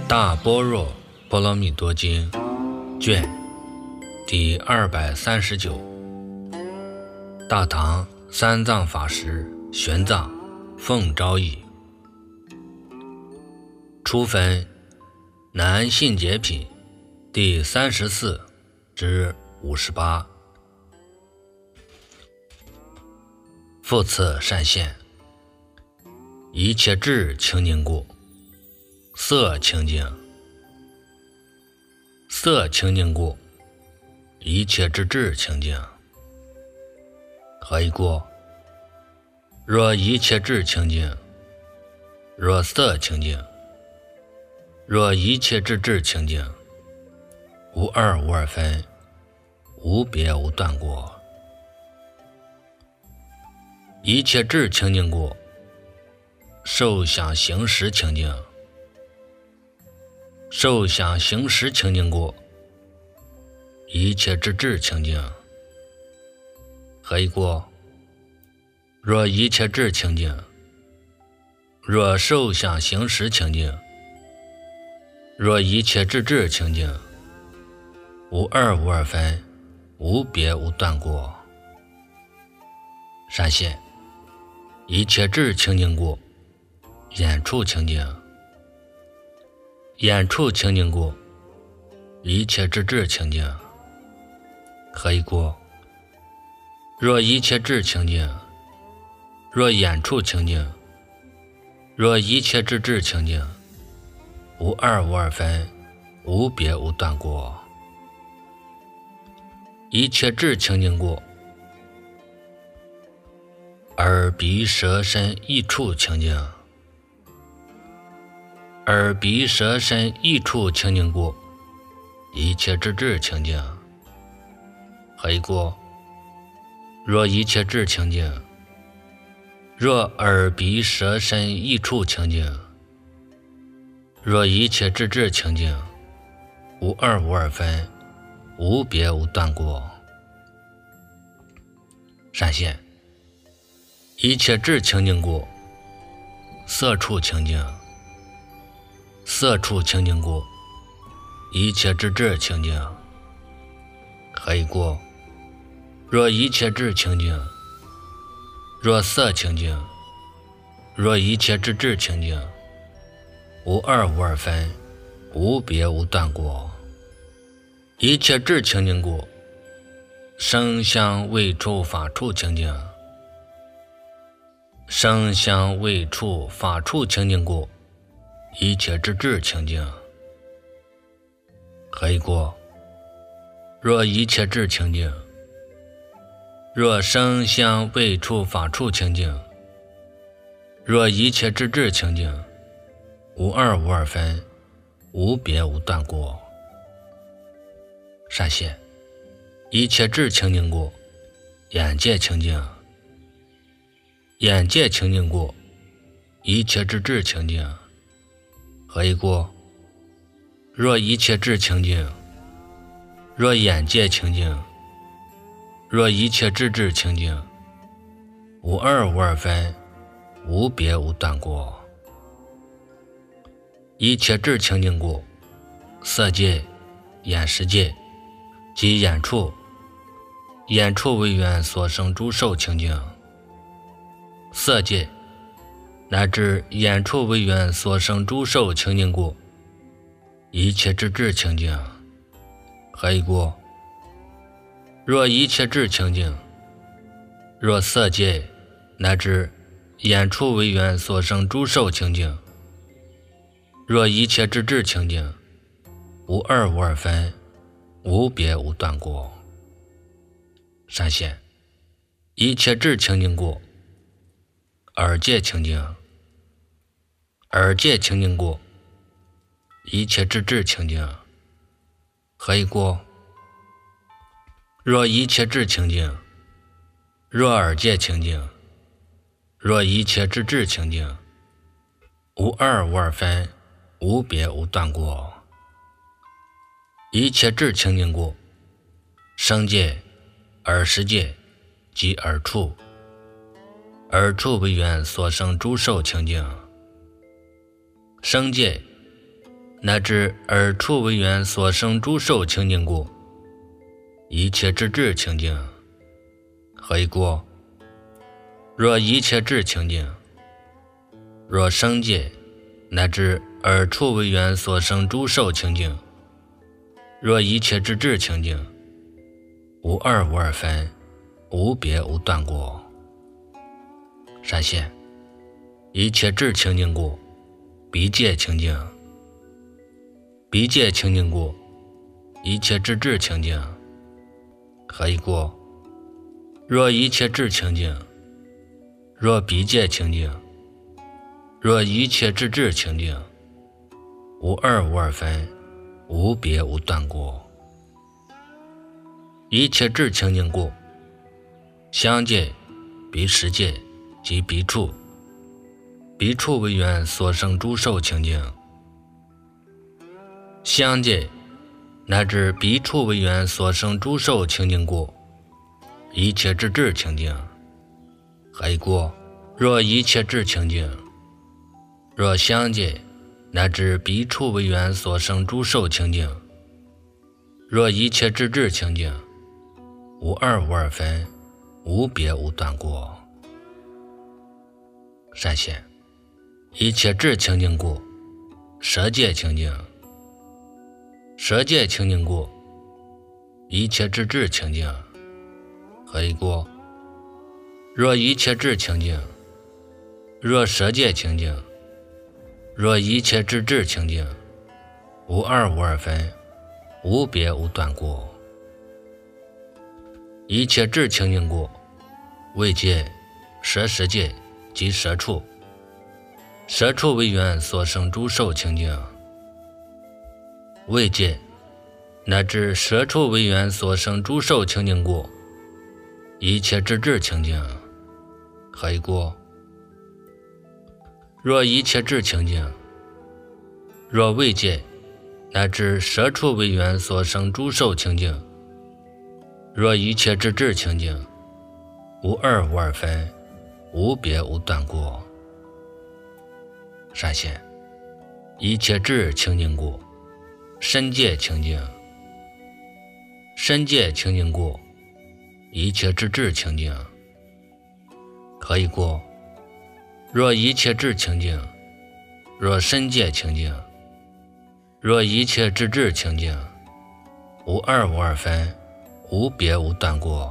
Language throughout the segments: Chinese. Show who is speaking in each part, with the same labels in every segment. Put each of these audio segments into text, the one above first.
Speaker 1: 大般若波罗蜜多经卷第239，大唐三藏法师玄奘奉诏译，初分南信解品第34至58。复次善现，一切智清净故，色清净；色清净故，一切之智清净。何以故？若一切智清净，若色清净，若一切之智清净，无二无二分，无别无断过。一切智清净故，受想行识清净；受想行识清净故，一切之智清净。何以故？若一切智清净，若受想行识清净，若一切之智清净，无二无二分，无别无断过。善现，一切智清净故，眼处清净；眼处清净故，一切之智清净。何以故？若一切智清净，若眼处清净，若一切之智清净，无二无二分，无别无断过。一切智清净故，耳鼻舌身意处清净；耳鼻舌身意处清净故，一切之智清净。何以故？若一切智清净，若耳鼻舌身意处清净，若一切之智清净，无二无二分，无别无断过。善现，一切智清净故，色处清净；色处清净故，一切之智清净。何以故？若一切智清净，若色清净，若一切之智清净，无二无二分，无别无断过。一切智清净故，声香味触法处清净；声香味触法处清净故，一切之智清净。何以故？若一切智清净，若声香味触法处清净，若一切之智清净，无二无二分，无别无断过。善现，一切智清净故，眼界清净；眼界清净故，一切之智清净。何以故？若一切智清净，若眼界清净，若一切之智清净，无二无二分，无别无断过。一切智清净故，色界、眼识界及眼处，眼处为缘所生诸受清净；色界乃至眼处为缘所生诸受清净故，一切之智清净。何以故？若一切智清净，若色界乃至眼处为缘所生诸受清净，若一切之智清净，无二无二分，无别无断过。善现，一切智清净故，耳界清净；耳界清净故，一切之智清净。何以故？若一切智清净，若耳界清净，若一切之智清净，无二无二分，无别无断过。一切智清净故，声界、耳识界及耳处，耳处为缘所生诸受清净；声界乃至二处为缘所生诸受清净故，一切之智清净。何以故？若一切智清净，若生界乃至二处为缘所生诸受清净，若一切之智清净，无二无二分，无别无断过。闪现一切智清净故，彼界清净。彼界清净故，一切之智清净。何以故？若一切智清净，若彼界清净，若一切之智清净，无二无二分，无别无断过。一切智清净故，相界、彼十界及彼处，彼处为缘所生诸受清净。相界乃至彼处为缘所生诸受清净故，一切之智清净。何以故？若一切智清净，若相界乃至彼处为缘所生诸受清净，若一切之智清净，无二无二分，无别无断过。闪现一切智清净故，舍界清净。舍界清净故，一切之智清净。何以故？若一切智清净，若舍界清净，若一切之智清净，无二无二分，无别无断过。一切智清净故，位界、舍十界及舍处，舍处为缘所生诸受清净。位界乃至舍处为缘所生诸受清净故，一切之智清净。何以故？若一切智清净，若位界乃至舍处为缘所生诸受清净，若一切之智清净，无二无二分，无别无断过。闪现一切智清净故，身界清净。身界清净故，一切之智清净。何以故？若一切智清净，若身界清净，若一切之智清净，无二无二分，无别无断过。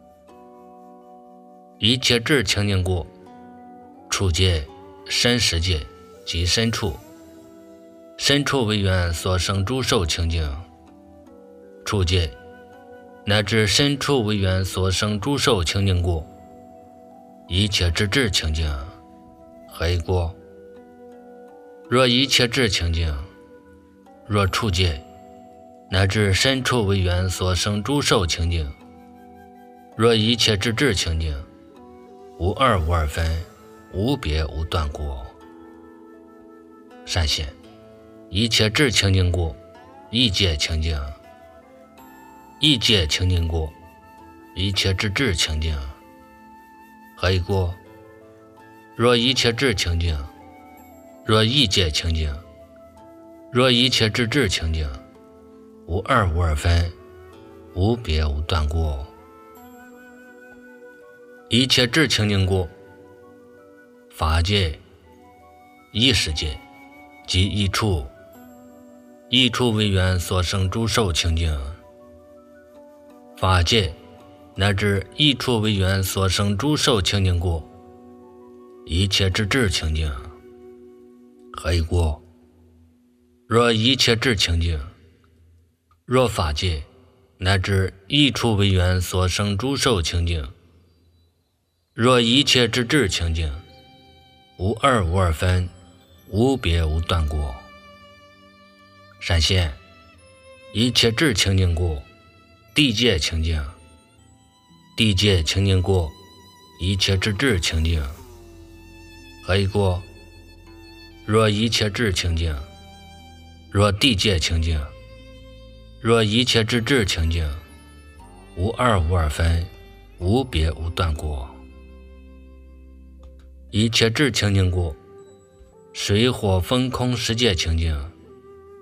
Speaker 1: 一切智清净故，处界、身十界及身处，身处为缘所生诸受清净。处界乃至身处为缘所生诸受清净故，一切之智清净。何以故？若一切智清净，若处界乃至身处为缘所生诸受清净，若一切之智清净，无二无二分，无别无断过。闪现一切智清净故，意界清净。意界清净故，一切之智清净。何以故？若一切智清净，若意界清净，若一切之智清净，无二无二分，无别无断过。一切智清净故，法界、意识界及意处，意处为缘所生诸受清净。法界乃至意处为缘所生诸受清净故，一切之智清净。何以故？若一切智清净，若法界乃至意处为缘所生诸受清净，若一切之智清净，无二无二分，无别无断过。闪现一切智清净故，地界清净。地界清净故，一切之智清净。何以故？若一切智清净，若地界清净，若一切之智清净，无二无二分，无别无断过。一切智清净故，水火风空十界清净。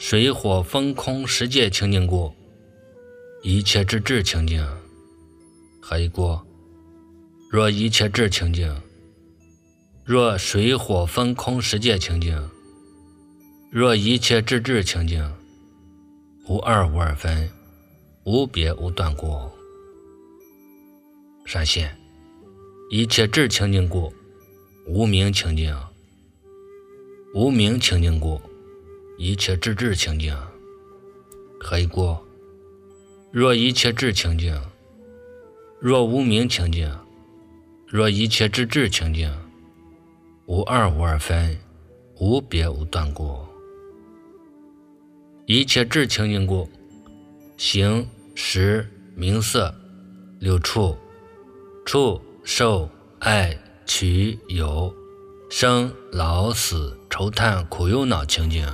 Speaker 1: 水火风空世界清净故，一切之智清净。还一过，若一切智清净，若水火风空世界清净，若一切之智清净，无二无二分，无别无断故。闪现一切智清净故，无明清净。无明清净故，一切之智清净。还一过，若一切智清净，若无明清净，若一切之智清净，无二无二分，无别无断故。一切智清净故，形识名色六处，触受爱取有生老死愁叹苦忧恼清净。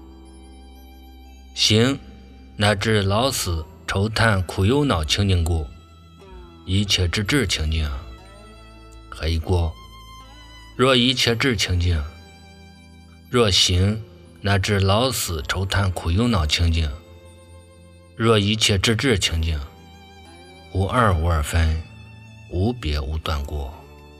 Speaker 1: 行乃至老死愁叹苦忧恼清净故，一切之智清净。还一过，若一切智清净，若行乃至老死愁叹苦忧恼清净，若一切之智清净，无二无二分，无别无断故。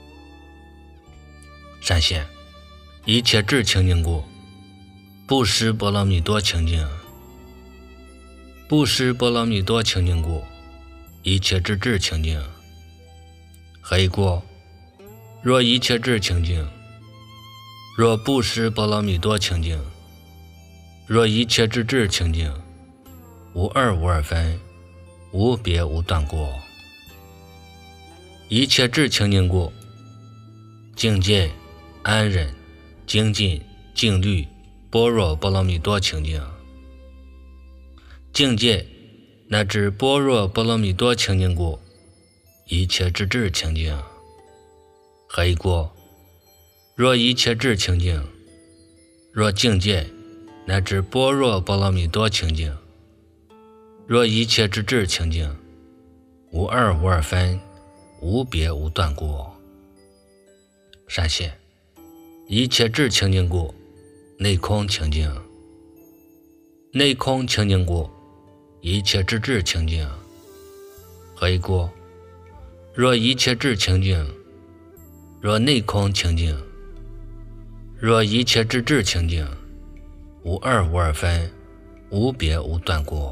Speaker 1: 闪现一切智清净故，布施波罗蜜多清净。布施波罗蜜多清净故，一切之智清净。还一过，若一切智清净，若布施波罗蜜多清净，若一切之智清净，无二无二分，无别无断故。一切智清净故，境界安忍精进静虑般若波罗蜜多清净。境界乃至般若波罗蜜多清净故，一切之智清净。还一过，若一切智清净，若境界乃至般若波罗蜜多清净，若一切之智清净，无二无二分，无别无断故。闪现一切智清净故，内空清净。内空清净故，一切之智清净。还一过，若一切智清净，若内空清净，若一切之智清净，无二无二分，无别无断故。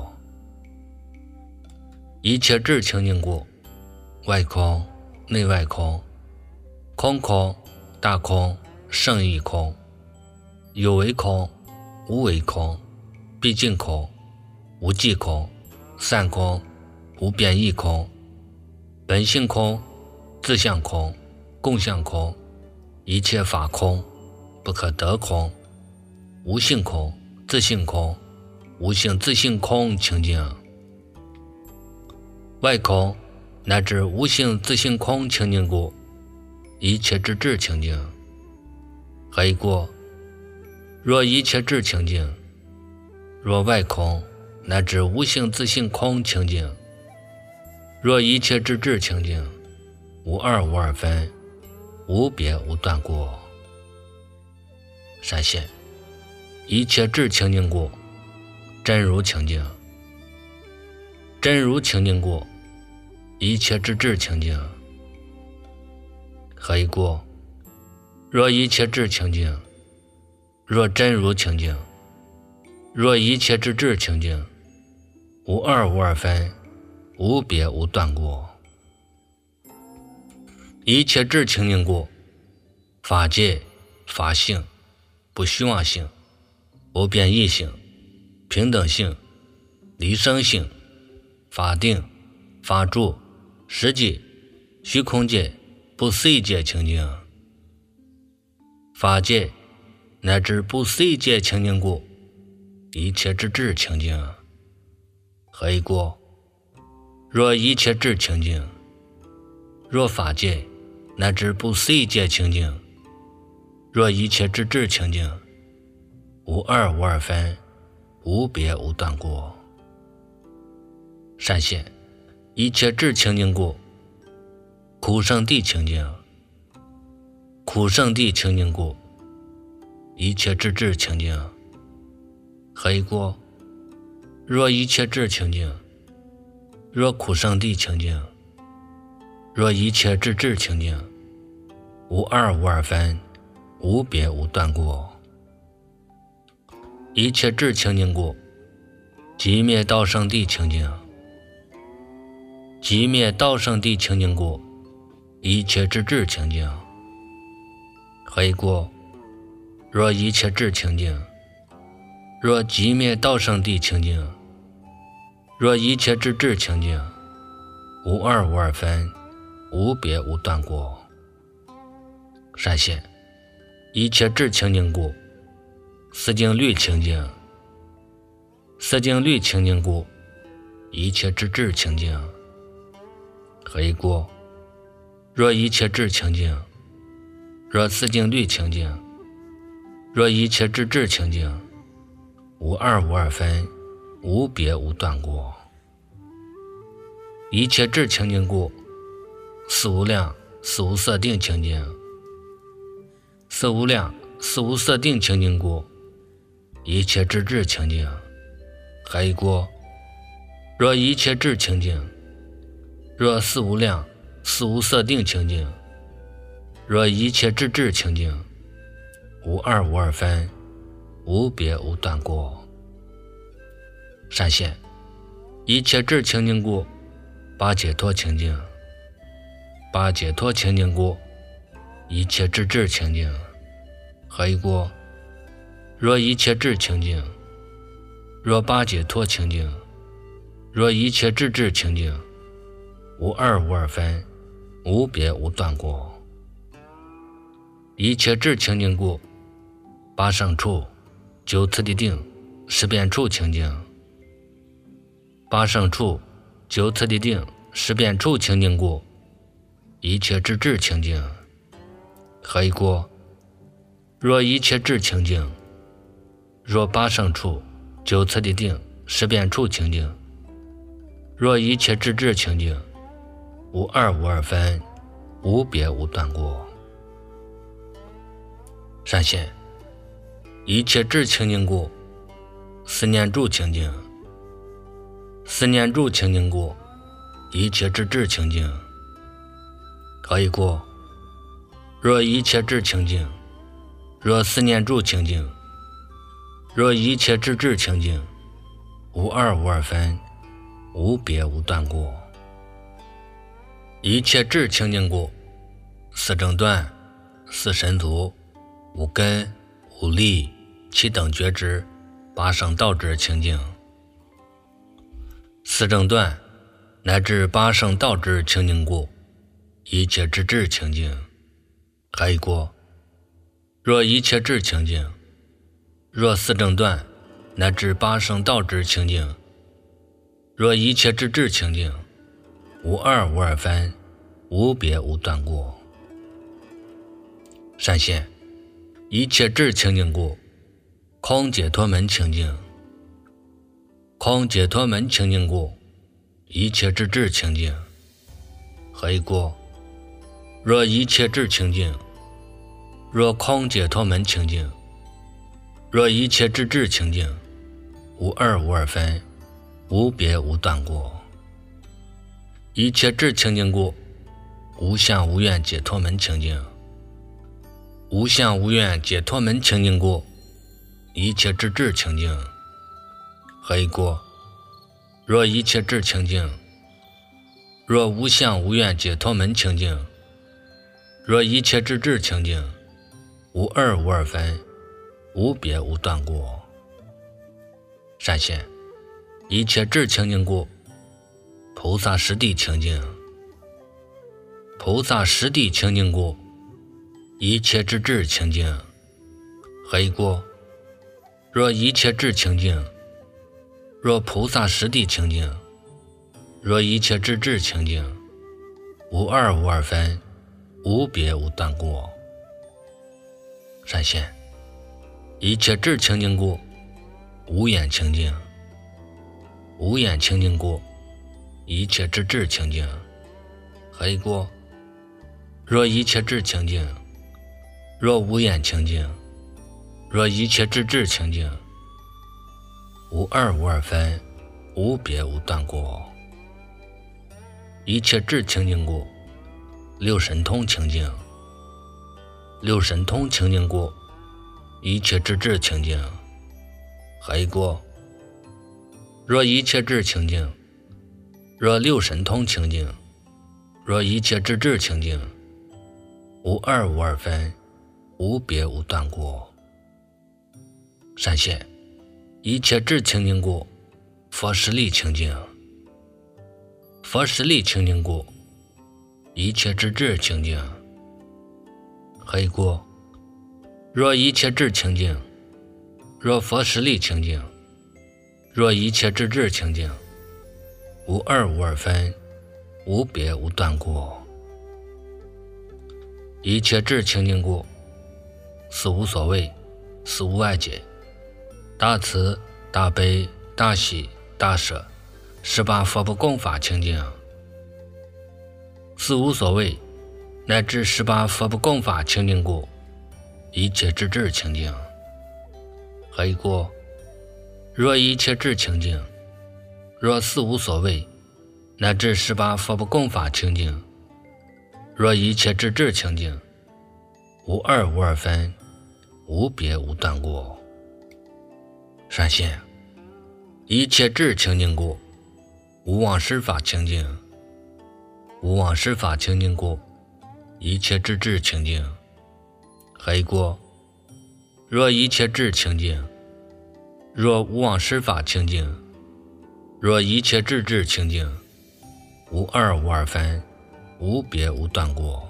Speaker 1: 一切智清净故，外空内外空，空空大空胜义空，有为空无为空，毕竟空无际空，散空无变异空，本性空自相空共相空，一切法空不可得空，无性空自性空无性自性空清净。外空乃至无性自性空清净故，一切之智清净。还一过，若一切智清净，若外空乃至无性自性空清净，若一切之智清净，无二无二分，无别无断故。闪现一切智清净故，真如清净。真如清净故，一切之智清净。还一过，若一切智清净，若真如清净，若一切之智清净，无二无二分，无别无断故。一切智清净故，法界法性不虚妄性无变异性平等性离生性法定法住实际虚空界不思议界清净。法界乃至不思议界清净故，一切之智清净。还一过，若一切智清净，若法界乃至不思议界清净，若一切之智清净，无二无二分，无别无断故。闪现一切智清净故，苦圣地清净。苦圣地清净故，一切之智清净。 何以故？若一切智清净，若苦生地清净，若一切智智清净，无二无二分，无别无断故。一切智清净故，即灭道生地清净。即灭道生地清净故，一切智智清净。何以故？若一切智清净，若即灭道生地清净，若一切智智清净，无二无二分，无别无断故。善现一切智清净故，四境律清净。四境律清净故，一切智智清净。何以故？若一切智清净，若四境律清净，若一切智智清净，无二无二分，无别无断故。一切智清净故，四无量四无色定清净。四无量四无色定清净故，一切智智清净。何以故？若一切智清净，若四无量四无色定清净，若一切智智清净，无二无二分，无别无断故。善现一切智清净故，八解脱清净。八解脱清净故，一切智智清净。何以故？若一切智清净，若八解脱清净，若一切智智清净，无二无二分，无别无断故。一切智清净故，八胜处九次第定十遍处清净。八胜处九次第定十遍处清净故，一切智智清净。何以故？若一切智清净，若八胜处九次第定十遍处清净，若一切智智清净，无二无二分，无别无断故。善现一切智清净故，四念住清净。四念住清净故，一切智智清净。何以故？若一切智清净，若四念住清净，若一切智智清净，无二无二分，无别无断故。一切智清净故，四正断四神足五根五力七等觉知八胜道智清净。四正断乃至八胜道智清净故，一切智智清净。何以故？若一切智清净，若四正断乃至八胜道智清净，若一切智智清净，无二无二分，无别无断故。善现一切智清净故，空解脱门清净。空解脱门清净故，一切智智清净。何以故？若一切智清净，若空解脱门清净，若一切智智清净，无二无二分，无别无断故。一切智清净故，无相无愿解脱门清净。无相无愿解脱门清净故，一切智智清净。何以故？若一切智清净，若无相无愿解脱门清净，若一切智智清净，无二无二分，无别无断故。善现一切智清净故，菩萨实地清净。菩萨实地清净故，一切智智清净。何以故？若一切智清净，若菩萨实地清净，若一切智智清净，无二无二分，无别无断故。善现一切智清净故，无眼清净。无眼清净故，一切智智清净。何以故？若一切智清净，若无眼清净，若一切智智清净， 无二无二分，无别无断过。一切智清净故，六神通清净。六神通清净故，一切智智清净。还一过，若一切智清净，若六神通清净，若一切智智清净，无二无二分，无别无断过。闪现一切智清净故，佛实力清净。佛实力清净故，一切智智清净。还一过，若一切智清净，若佛实力清净，若一切智智清净，无二无二分，无别无断过。一切智清净故，四无所谓，四无碍解，大慈大悲大喜大舍，18佛不共法清净。四无所谓乃至18佛不共法清净故，一切智智清净。还一过，若一切智清净，若四无所谓乃至18佛不共法清净，若一切智智清净，无二无二分，无别无断过。闪现一切智清净故，无妄施法清净。无妄施法清净故，一切智智清净。还一过，若一切智清净，若无妄施法清净，若一切智智清净，无二无二分，无别无断过。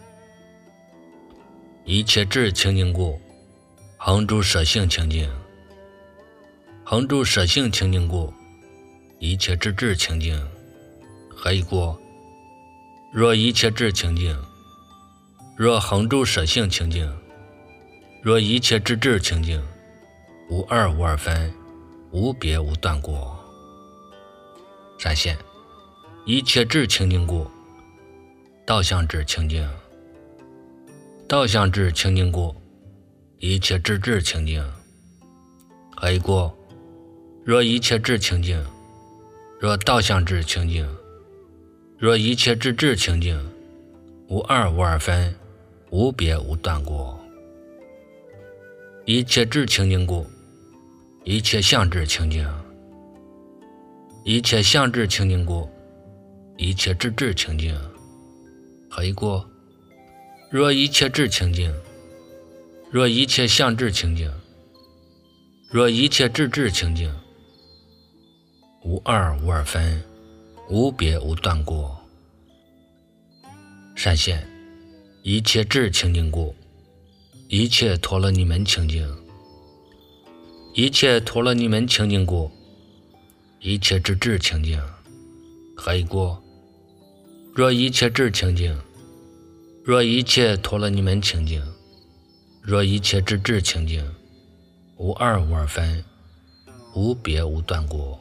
Speaker 1: 一切智清净故，恒住舍性清净。恒住舍性清净故，一切智智清净。还一过，若一切智清净，若恒住舍性清净，若一切智智清净，无二无二分，无别无断过。闪现一切智清净故，道相智清净。道相智清净故，一切智智清净。还一过，若一切智清净，若道相智清净，若一切智智清净，无二无二分，无别无断过。一切智清净故，一切相智清净。一切相智清净故，一切智智清净。还一过，若一切智清净，若一切相智清净，若一切智智清净，无二无二分，无别无断过。闪现一切智清净故，一切陀罗尼门清净。一切陀罗尼门清净故，一切智智清净。还一过，若一切智清净，若一切陀罗尼门清净，若一切智智清净，无二无二分，无别无断过。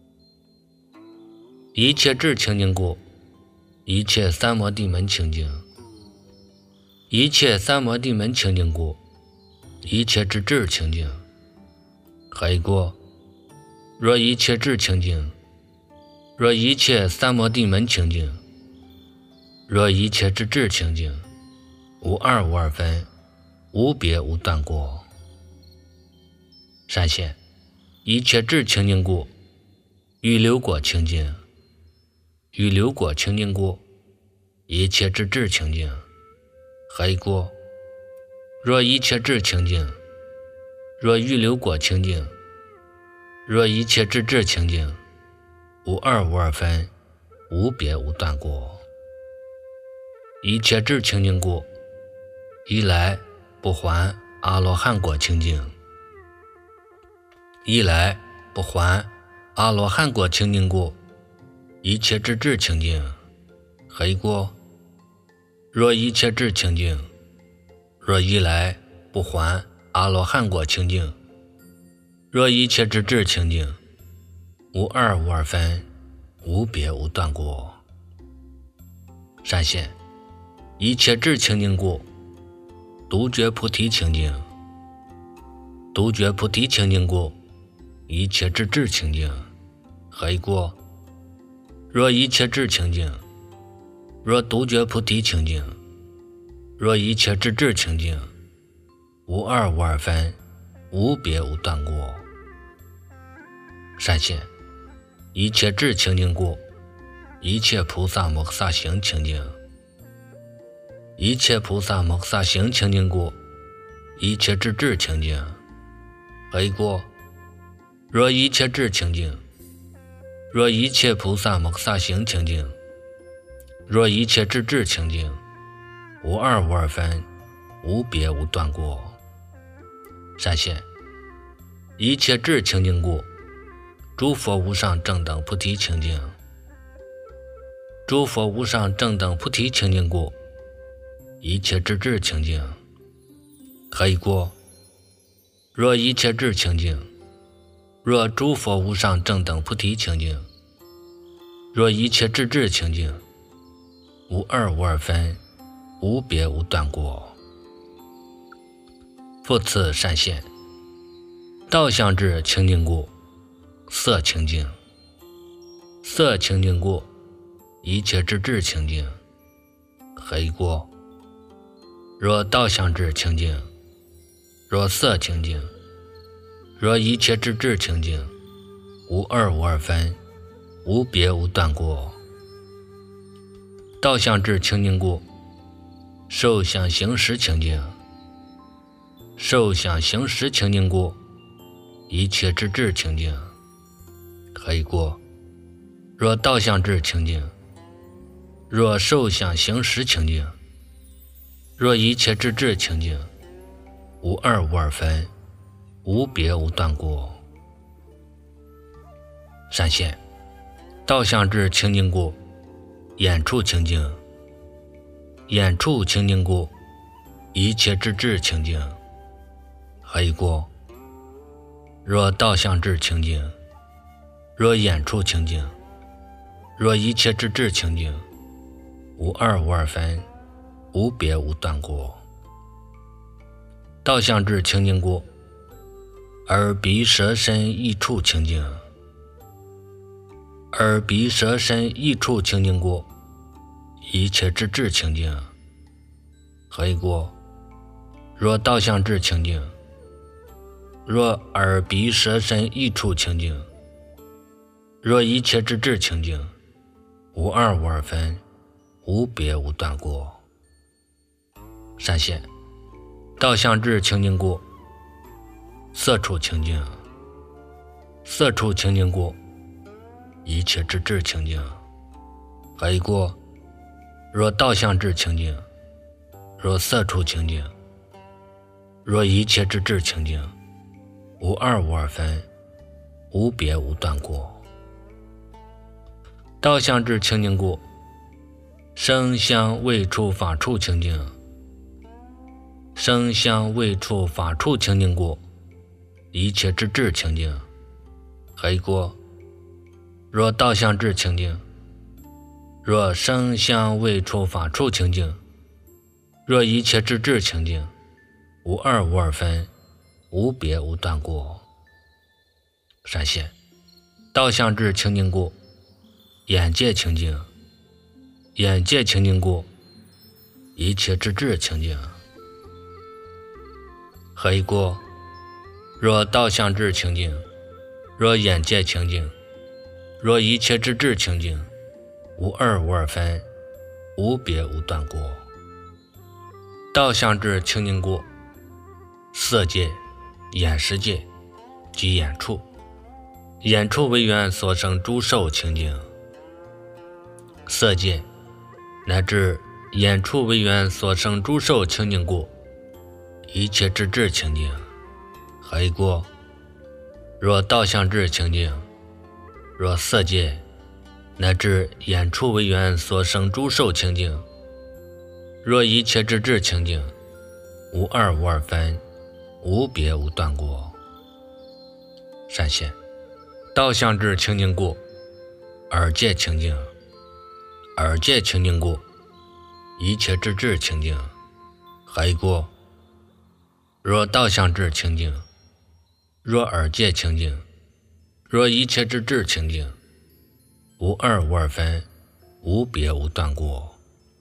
Speaker 1: 一切智清净故，一切三摩地门清净。一切三摩地门清净故，一切智智清净。还一过，若一切智清净，若一切三摩地门清净，若一切智智清净，无二无二分，无别无断过。闪现一切智清净故，预流果清净。预流果清净故，一切智智清净。还一过，若一切智清净，若预流果清净，若一切智智清净，无二无二分，无别无断过。一切智清净故，一来不还阿罗汉果清净。一来不还阿罗汉果清净故，一切智智清净。还一过，若一切智清净，若一来不还阿罗汉果清净，若一切智智清净，无二无二分，无别无断过。闪现一切智清净故，独觉菩提清净。独觉菩提清净故， 一切之智清净，何以过？若一切智清净，若独觉菩提清净，若一切之智清净，无二无二分，无别无断过。善现，一切智清净故，一切菩萨摩诃萨行清净。一切菩萨摩诃萨行清净故，一切之智清净。何以过？若一切智清净，若一切菩萨摩诃萨行清净，若一切之智清净，无二无二分，无别无断过。善现，一切智清净故，诸佛无上正等菩提清净。诸佛无上正等菩提清净故，一切之智清净。何以过？若一切智清净，若诸佛无上正等菩提清净，若一切之智清净，无二无二分，无别无断过。复次善现，道相智清净故，色清净。色清净故，一切之智清净。何以过？若道相智清净，若色清净，若一切之智清净，无二无二分，无别无断过。道相智清净故，受想行识清净。受想行识清净故，一切之智清净。何以过？若道相智清净，若受想行识清净，若一切之智清净，无二无二分，无别无断过。善现，道相智清净故，眼处清净。眼处清净故，一切之智清净。何以过？若道相智清净，若眼处清净，若一切之智清净，无二无二分，无别无断过。道相智清净故，耳鼻舌身意处清净。耳鼻舌身意处清净故，一切之智清净。何以过？若道相智清净，若耳鼻舌身意处清净，若一切之智清净，无二无二分，无别无断过。善现，道相智清净故，色处清净。色处清净故，一切之智清净。何以过？若道相智清净，若色处清净，若一切之智清净，无二无二分，无别无断过。道相智清净故，声香味触法处清净。声香味触法处清净故，一切之智清净。何以过？若道相智清净，若声香味触法处清净，若一切之智清净，无二无二分，无别无断过。善现，道相智清净故，眼界清净。眼界清净故，一切之智清净。何以过？若道相智清净，若眼界清净，若一切之智清净，无二无二分，无别无断过。道相智清净故，色界、眼识界及眼处，眼处为缘所生诸受清净。色界乃至眼处为缘所生诸受清净故，一切之智清净。何以过？若道相智清净，若色界乃至眼处为缘所生诸受清净，若一切之智清净，无二无二分，无别无断过。善现，道相智清净故，耳界清净。耳界清净故，一切之智清净。何以过？若道相智清净，若耳界清净， 若一切之智清净，无二无二分，无别无断过。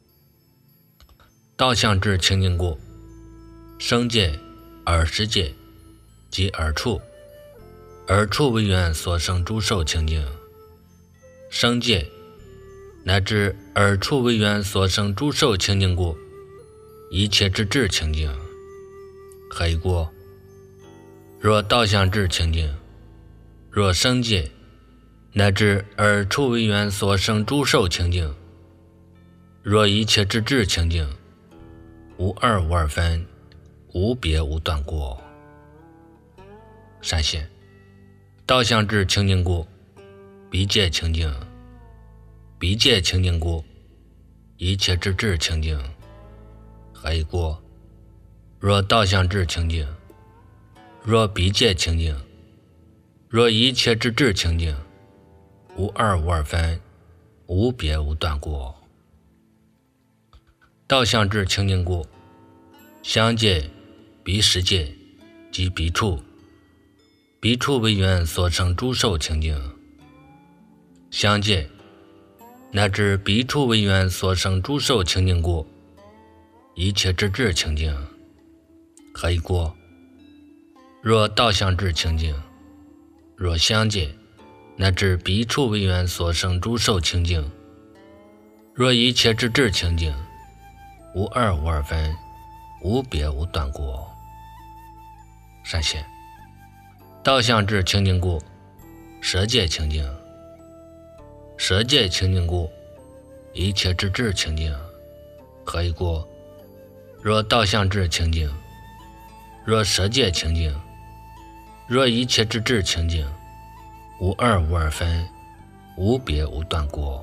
Speaker 1: 道相智清净故，生界、耳识界及耳处，耳处为缘所生诸受清净，生界乃至耳处为缘所生诸受清净故，一切之智清净。何以故？若道相智清净，若生界乃至耳处为缘所生诸受清净，若一切之智清净，无二无二分，无别无断过。善现道相智清净故，鼻界清净，鼻界清净故，一切之智清净。何以故？若道相智清净，若鼻界清净，若一切之智清净，无二无二分，无别无断过。道相智清净故，相界、鼻识界及鼻处，鼻处为缘所生诸受清净，相界乃至鼻处为缘所生诸受清净故，一切之智清净。何以故？若道相智清净，若相界乃至鼻处为缘所生诸受清净，若一切之智清净，无二无二分，无别无断过。善现道相智清净故，舌界清净，舌界清净故，一切之智清净。何以故？若道相智清净，若舌界清净，若一切之智清净，无二无二分，无别无断过。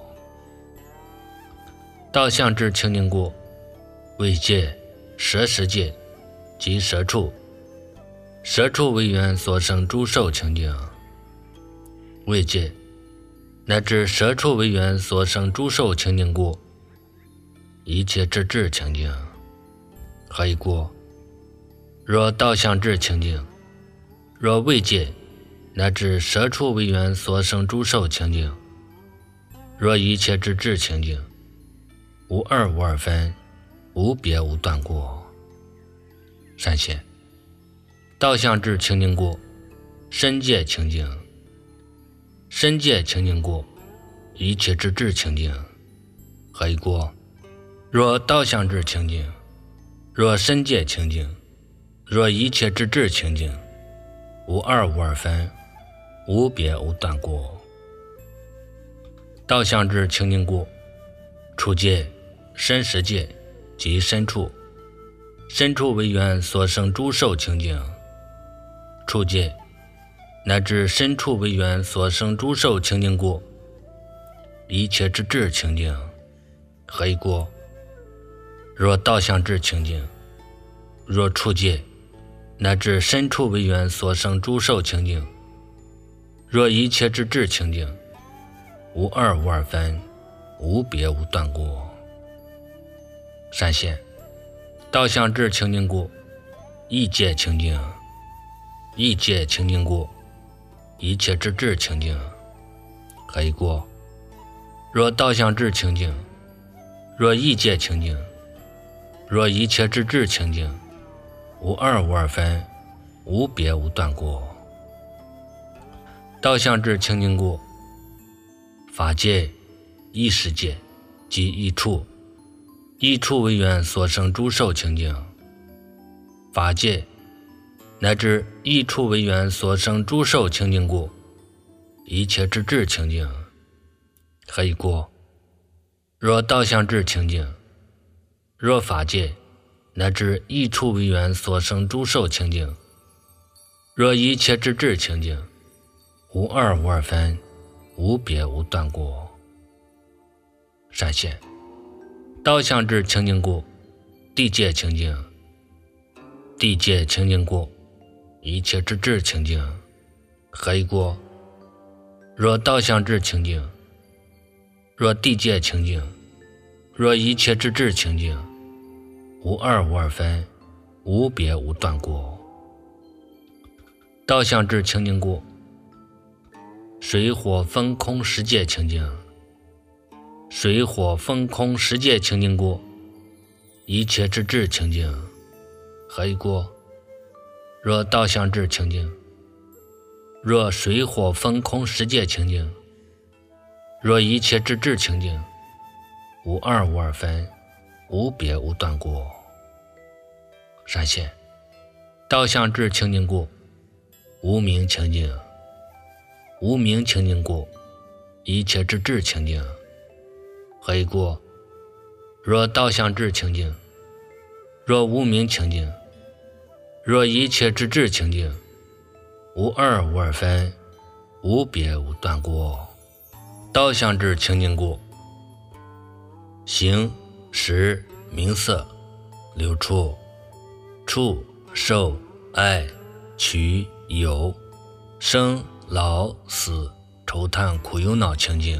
Speaker 1: 道相智清净故，味界、舌识界及舌处，舌处为缘所生诸受清净，味界乃至舌处为缘所生诸受清净故，一切之智清净。何以故？若道相智清净，若味界乃至舌处为缘所生诸受清净，若一切之智清净，无二无二分，无别无断过。善现道相智清净故，身界清净，身界清净故，一切之智清净。何以故？若道相智清净，若身界清净，若一切之智清净，无二无二分，无别无断过。道相智清净故，处界、身识界及身处，身处为缘所生诸受清净，处界乃至身处为缘所生诸受清净故，一切之智清净。何以故？若道相智清净，若处界乃至身处为缘所生诸受清净，若一切之智清净，无二无二分，无别无断过。善现道相智清净故，意界清净，意界清净故，一切之智清净。何以故？若道相智清净，若意界清净，若一切之智清净，无二无二分，无别无断过。道相智清净故，法界、意识界及意处，意处为缘所生诸受清净，法界乃至意处为缘所生诸受清净故，一切之智清净。何以故？若道相智清净，若法界乃至意处为缘所生诸受清净，若一切之智清净，无二无二分，无别无断过。善现道相智清净故，地界清净，地界清净故，一切之智清净。何以故？若道相智清净，若地界清净，若一切之智清净，无二无二分，无别无断过。道相智清净故， 水火风空十界清净，水火风空十界清净故，一切之智清净。何以故？若道相智清净，若水火风空十界清净，若一切之智清净，无二无二分，无别无断故。闪现道相智清净故，无明清净，无明清净故，一切之智清净。何以故？若道相智清净，若无明清净，若一切之智清净，无二无二分，无别无断故。道相智清净故，形识名色流处触受爱取有生老死愁叹苦忧恼清净。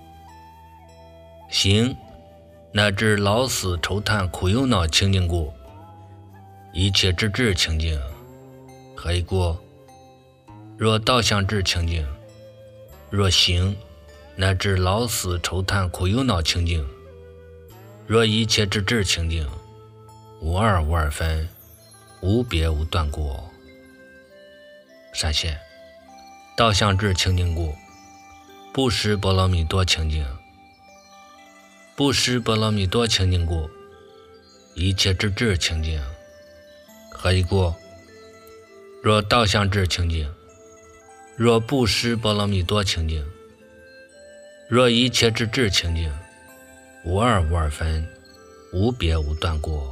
Speaker 1: 形乃至老死愁叹苦忧恼清净故，一切之智清净。何以故？若道相智清净，若形乃至老死愁叹苦忧恼清净，若一切之智清净，无二无二分，无别无断故。闪现道相智清净故，不识波罗蜜多清净，不识波罗蜜多清净故，一切之智清净。何以故？若道相智清净，若不识波罗蜜多清净，若一切之智清净，无二无二分，无别无断故。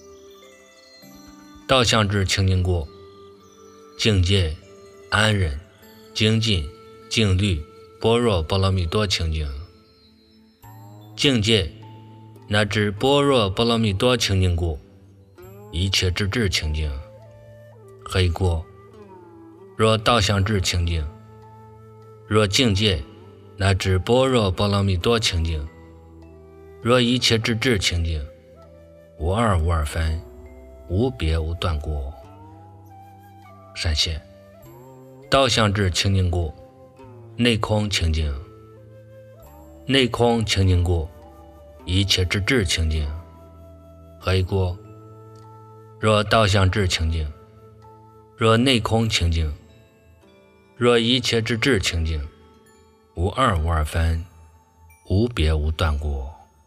Speaker 1: 道相智清净故，境界安忍精进静虑般若波罗蜜多清净。境界乃至般若波罗蜜多清净故，一切之智清净。何以故？若道相智清净，若境界乃至般若波罗蜜多清净，若一切之智清净，无二无二分，无别无断故。闪现道相智清净故，内空清净，内空清净故，一切之智清净。何以故？若道相智清净，若内空清净，若一切之智清净，无二无二分，无别无断故。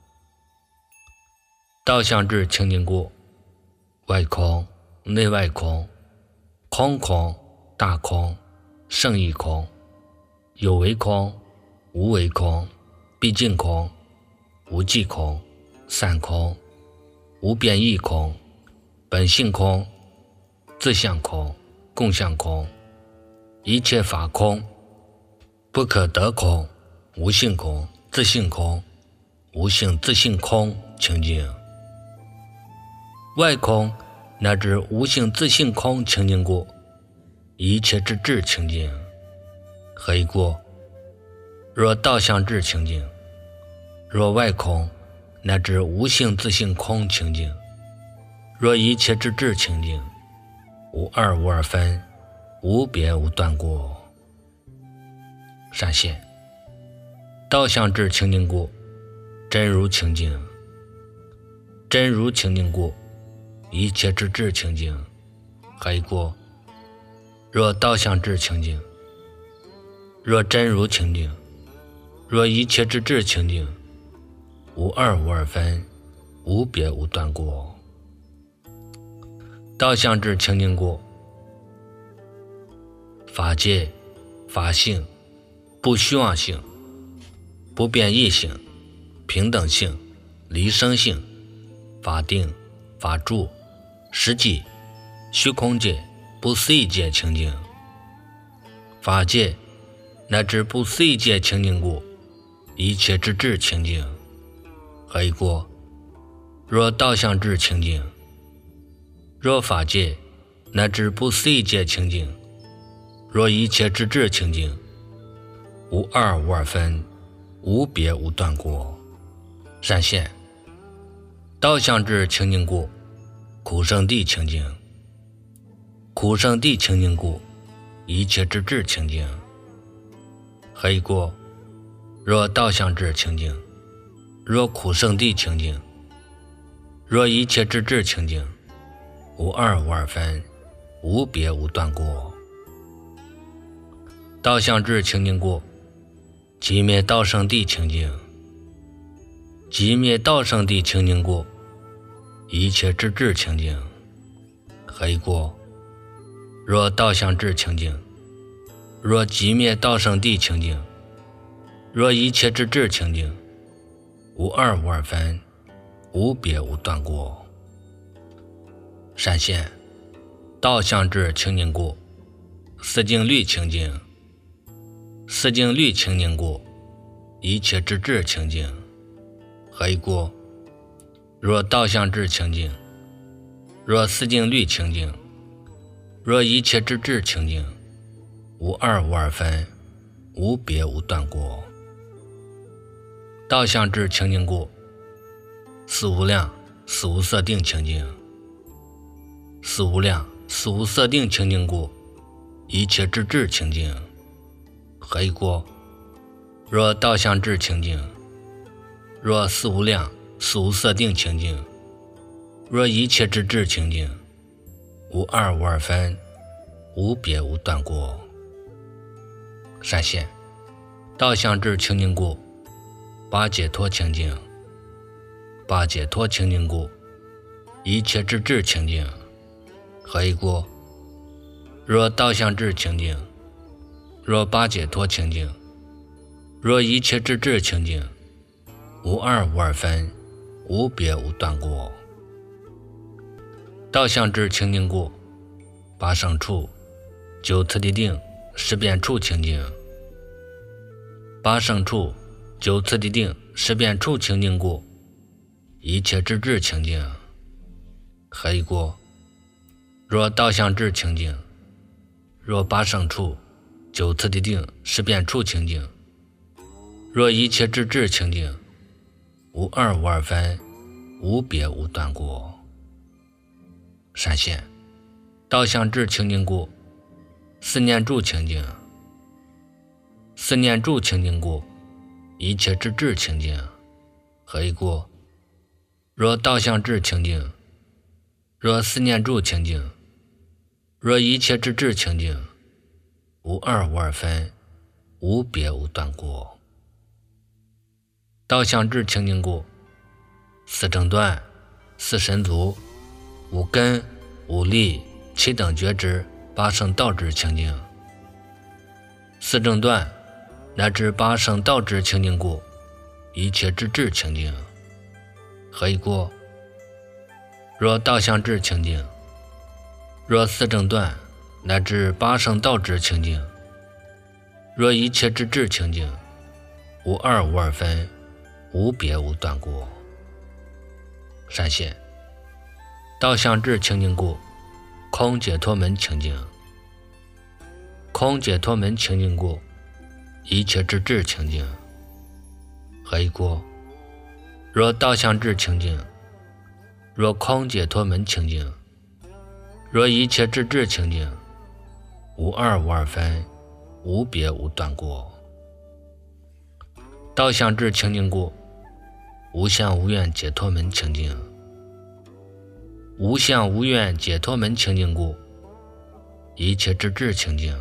Speaker 1: 道相智清净故，外空内外空，空空大空胜义空，有为空无为空，毕竟空无际空，散空无变异空，本性空自相空共相空，一切法空不可得空，无性空自性空无性自性空清净。外空乃至无性自性空清净故，一切之智清净。何以故？若道相智清净，若外空乃至无性自性空清净，若一切之智清净，无二无二分，无别无断故。闪现道相智清净故，真如清净，真如清净故，一切之智清净。何以故？若道相智清净，若真如清净，若一切之智清净，无二无二分，无别无断故。道相智清净故，法界法性不虚妄性，不变异性，平等性，离生性，法定法住实际虚空界不思议界清净。法界乃至不思议界清净故，一切之智清净。何以故？若道相智清净，若法界乃至不思议界清净，若一切之智清净，无二无二分，无别无断故。闪现道相智清净故，苦圣地清净，苦圣地清净故，一切之智清净。 何以故？若道相之清净，若苦圣地清净，若一切之智清净，无二无二分，无别无断过。道相之清净故，即灭道圣地清净；即灭道圣地清净故，一切之智清净。何以故？若道相之清净，若即灭道圣地清净，若一切之智清净，无二无二分，无别无断过。善现道相之清净故，四境律清净；四境律清净故，一切之智清净。何以故？若道相之清净，若四境律清净，若一切之智清净，无二无二分，无别无断过。道相之清净故，四无量四无色定清净；四无量四无色定清净故，一切之智清净。何以故？若道相之清净，若四无量四无色定清净，若一切之智清净，无二无二分，无别无断过。善现道相之清净故，八解脱清净；八解脱清净故，一切之智清净。何以故？若道相之清净，若八解脱清净，若一切之智清净，无二无二分，无别无断过。道相之清净故，八胜处九次第定十遍处清净；八胜处九次第定十遍处清净故，一切之智清净。何以故？若道相之清净，若八胜处九次第定十遍处清净，若一切之智清净，无二无二分，无别无断过。善现道相之清净故，四念住清净；四念住清净故，一切之智清净。何以故？若道相之清净，若四念住清净，若一切之智清净，无二无二分，无别无断过。道相之清净故，四正断四神足五根五力七等觉知八圣道之清净；四正断乃至八圣道之清净故，一切之智清净。何以故？若道相之清净，若四正断乃至八圣道之清净，若一切之智清净，无二无二分，无别无断过。善现道相之清净故，空解脱门清净；空解脱门清净故，一切之智清净。何以故？若道相之清净，若空解脱门清净，若一切之智清净，无二无二分，无别无断过。道相之清净故，无相无愿解脱门清净；无相无愿解脱门清净故，一切之智清净。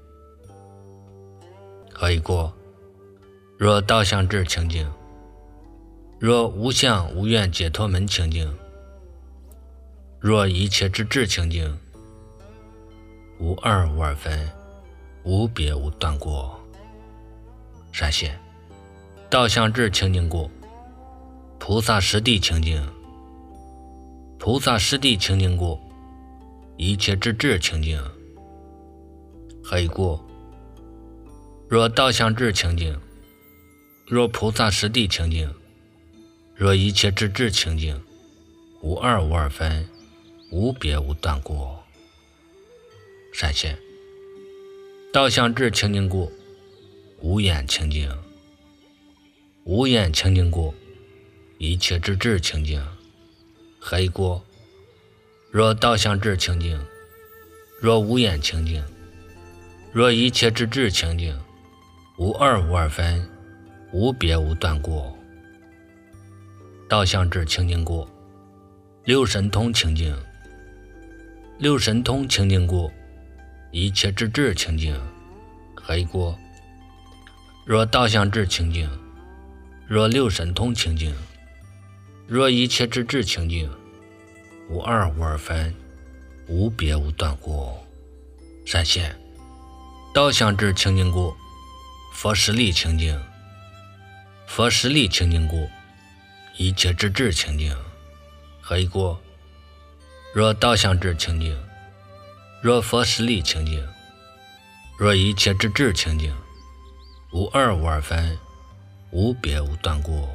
Speaker 1: 何以故？若道相之清净，若无相无愿解脱门清净，若一切之智清净，无二无二分，无别无断过。善现道相之清净故，菩萨实地清净；菩萨实地清净故，一切之智清净。何以故？若道相之清净，若菩萨实地清净，若一切之智清净，无二无二分，无别无断过。善现道相之清净故，无眼清净；无眼清净故，一切之智清净。何以故？若道相之清净，若无眼清净，若一切之智清净， 无二无二分，无别无断过。道相智清净过，六神通清净。六神通清净过，一切之智清净。何以过？若道相智清净，若六神通清净，若一切之智清净，无二无二分，无别无断过。闪现道相智清净过，佛实力清净。佛实力清净过，一切之智清净。何以过？若道相智清净，若佛实力清净，若一切之智清净，无二无二分，无别无断过。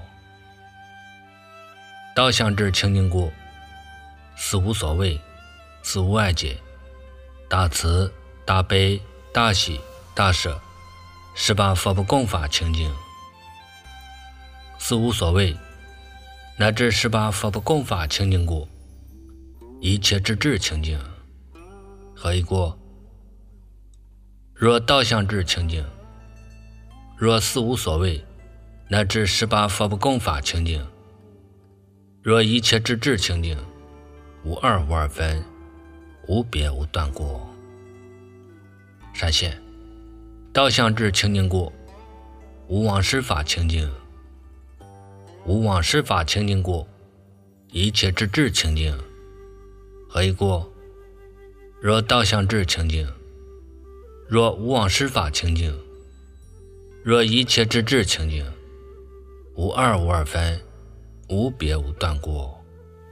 Speaker 1: 道相智清净过，四无所谓，四无碍解，大慈大悲大喜大舍，18佛不共法清净。四无所谓，乃至18佛不共法清净过，一切之智清净。何以过？若道相智清净，若四无所谓，乃至18佛不共法清净，若一切之智清净，无二无二分，无别无断过。闪现道相智清净过，无往事法清净。无往事法清净过，一切之智清净。何以过？若道相智清净，若无往事法清净，若一切之智清净，无二无二分，无别无断过。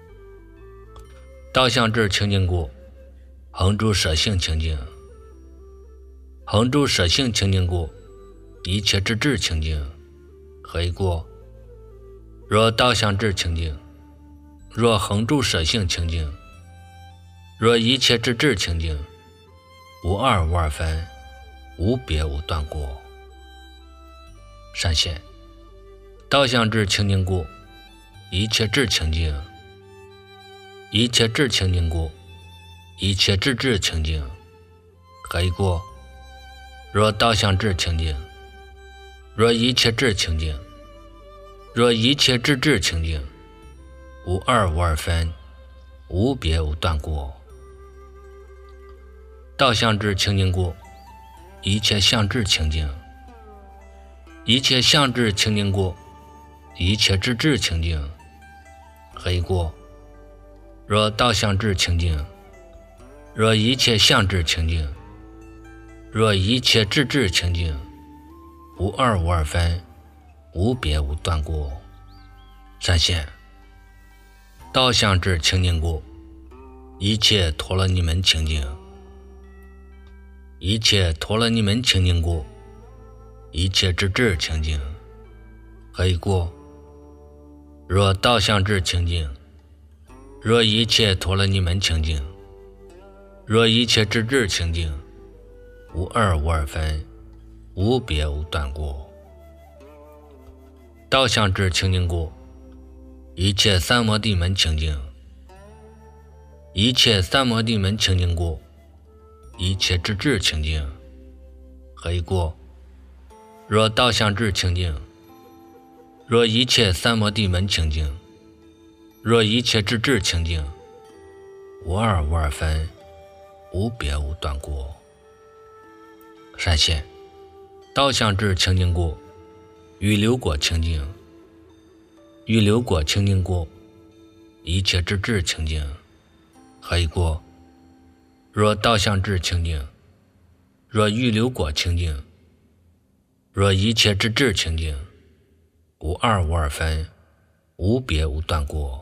Speaker 1: 道相智清净过，恒住舍性清净。恒住舍性清净过，一切之智清净。何以过？若道相智清净，若恒住舍性清净，若一切之智清净，无二无二分，无别无断过。闪现道相智清净过，一切智清净。一切智清净过，一切智智清净。何以过？若道相智清净，若一切智清净，若一切智智清净，无二无二分，无别无断过。道相智清净过，一切相智清净。一切相智清净过，一切智智清净。何以过？若道相智清净，若一切相智清净，若一切智智清净，无二无二分，无别无断过。闪现道相智清净过，一切陀罗尼门清净。一切陀罗尼门清净过，一切智智清净。何以过？若道相智清净，若一切陀罗尼门清净，若一切智智清净，无二无二分，无别无断过。道相智清净过，一切三摩地门清净。一切三摩地门清净过，一切智智清净。何以过？若道相智清净，若一切三摩地门清净，若一切智智清净，无二无二分，无别无断过。闪现道相智清净过，预流果清净。预流果清净过，一切智智清净。何以过？若道相智清净，若预流果清净，若一切智智清净，无二无二分，无别无断过。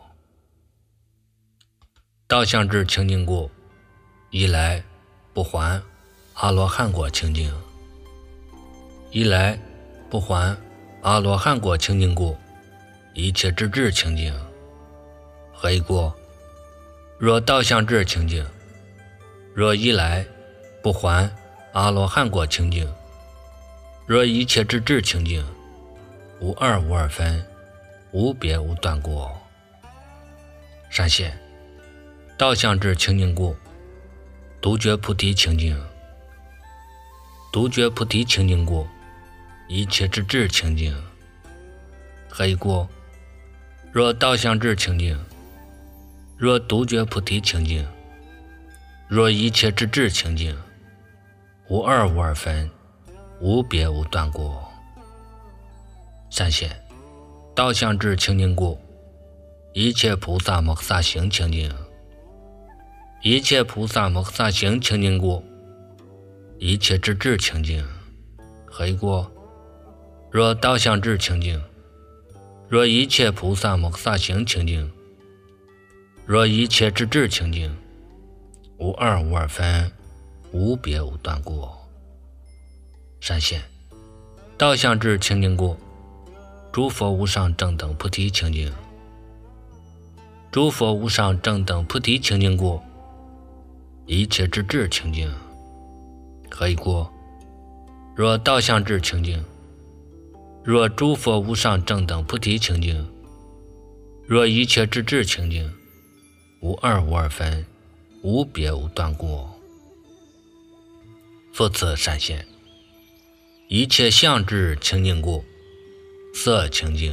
Speaker 1: 道相智清净过，一来不还阿罗汉果清净。一来不还阿罗汉果清净过，一切智智清净。何以过？若道相智清净，若一来不还阿罗汉果清净，若一切智智清净，无二无二分，无别无断过。闪现道相智清净过，独觉菩提清净。独觉菩提清净过， 一切之智清净。何以故？若道相智清净，若独觉菩提清净，若一切之智清净，无二无二分，无别无断故。善显，道相智清净故，一切菩萨摩诃萨行清净。一切菩萨摩诃萨行清净故，一切之智清净。何以故？若道相智清净，若一切菩萨摩诃萨行清净，若一切之智清净，无二无二分，无别无断故。善显，道相智清净故，诸佛无上正等菩提清净。诸佛无上正等菩提清净故，一切之智清净。何以故？若道相智清净，若诸佛无上正等菩提清净，若一切之智清净，无二无二分，无别无断故。复次善显，一切相智清净故，色清净。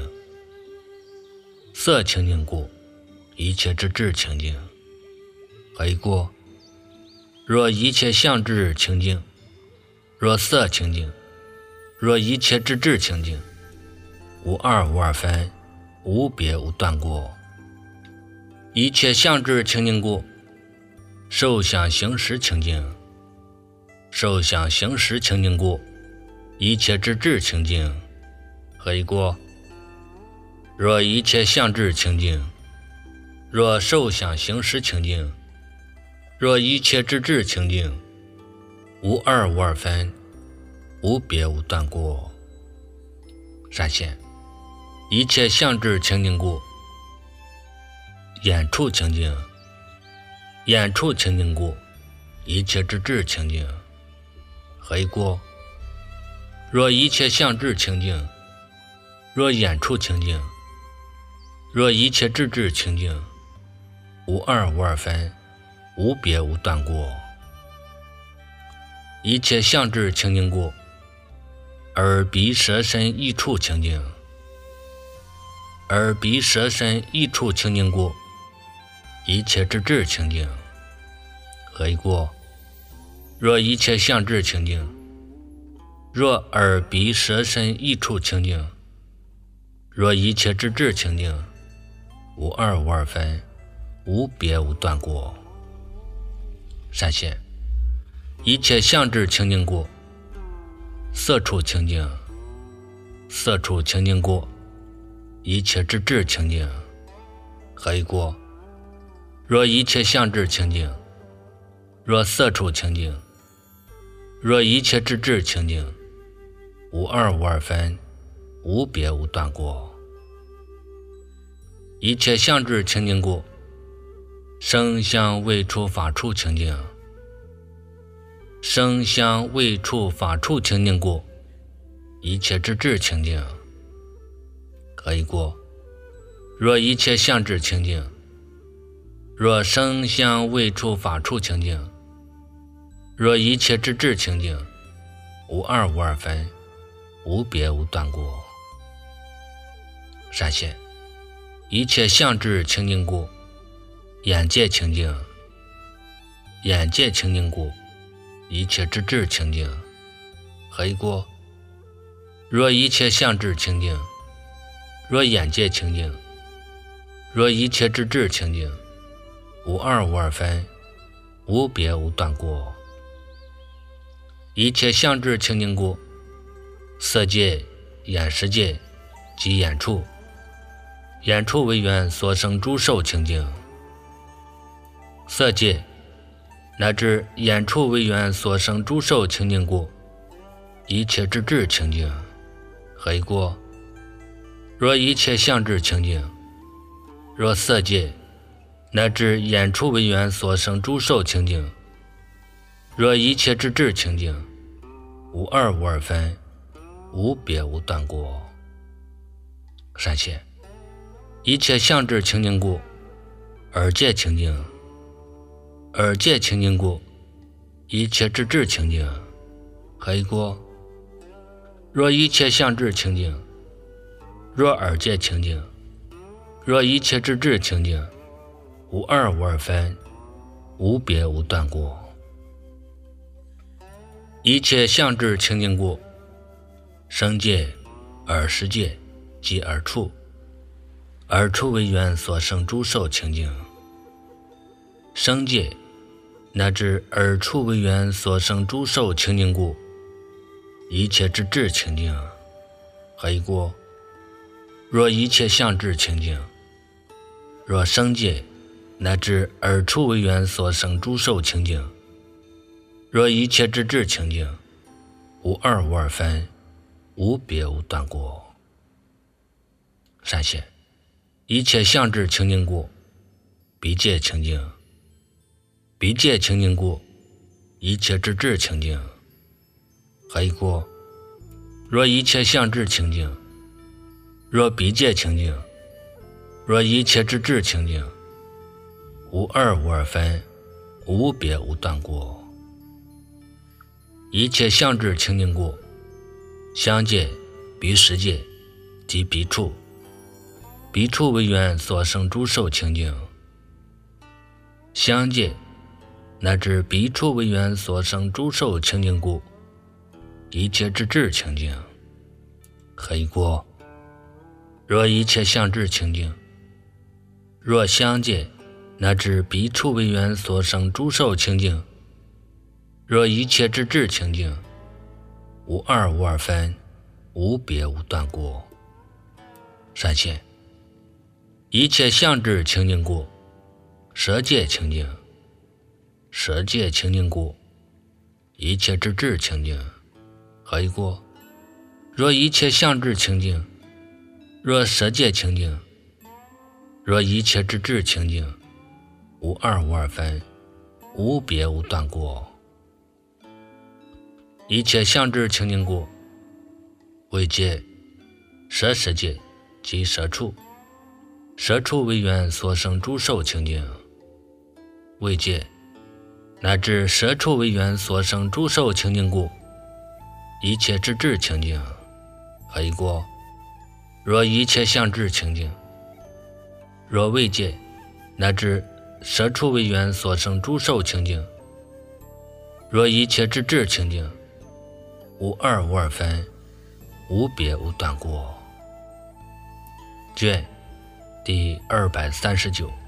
Speaker 1: 色清净故，一切之智清净。何以故？若一切相智清净，若色清净，若一切之智清净，无二无二分，无别无断故。一切相智清净故，受想行识清净。受想行识清净故，一切之智清净。何以故？若一切相智清净，若受想行识清净，若一切之智清净，无二无二分，无别无断故。善显，一切相智清净故，眼处清净。眼处清净故，一切之智清净。何以故？若一切相智清净，若眼处清净，若一切之智清净，无二无二分，无别无断故。一切相智清净故，耳鼻舌身意处清净。耳鼻舌身意处清净故，一切之智清净。何以故？若一切相智清净，若耳鼻舌身意处清净，若一切之智清净，无二无二分，无别无断故。善显，一切相智清净故，色处清净。色处清净故，一切之智清净。何以故？若一切相智清净，若色处清净，若一切之智清净，无二无二分，无别无断故。一切相智清净故，声香味触法处清净。声香味触法处清净故，一切之智清净。何以故？若一切相智清净，若声香味触法处清净，若一切之智清净，无二无二分，无别无断故。善显，一切相智清净故，眼界清净。眼界清净故，一切之智清净。何以故？若一切相智清净，若眼界清净，若一切之智清净，无二无二分，无别无断故。一切相智清净故，色界、眼识界及眼处，眼处为缘所生诸受清净。色界乃至眼处为缘所生诸受清净故，一切之智清净。何以故？若一切相智清净，若色界乃至眼处为缘所生诸受清净，若一切之智清净，无二无二分，无别无断故。善显，一切相智清净故，耳界清净。耳界清净故，一切之智清净。何以故？ 若一切相智清净，若二界清净，若一切之智清净，无二无二分，无别无断过。一切相智清净故，生界、二世界即二处，二处为缘所生诸受清净。生界乃至二处为缘所生诸受清净故，一切之智清净。何以故？若一切相智清净，若生界乃至二处为缘所生诸受清净，若一切之智清净，无二无二分，无别无断过。善现一切相智清净故，彼界清净；彼界清净故，一切之智清净。何以故？若一切相智清净，若彼界清净，若一切之智清净，无二无二分，无别无断过。一切相智清净故，相界、彼十界即彼处，彼处为缘所生诸受清净。相界乃至彼处为缘所生诸受清净故，一切之智清净。何以故？若一切相智清净，若相界乃至彼处为缘所生诸受清净，若一切之智清净，无二无二分，无别无断过。善现一切相智清净故，舍界清净；舍界清净故，一切之智清净。何以故？若一切相智清净，若舍界清净，若一切之智清净，无二无二分，无别无断过。一切相智清净故，为界、舍世界即舍处，舍处为缘所生诸受清净。为界乃至舍处为缘所生诸受清净故，一切之智清净。何以故？若一切相智清净，若为界乃至舍处为缘所生诸受清净，若一切之智清净，无二无二分，无别无断过。卷第239。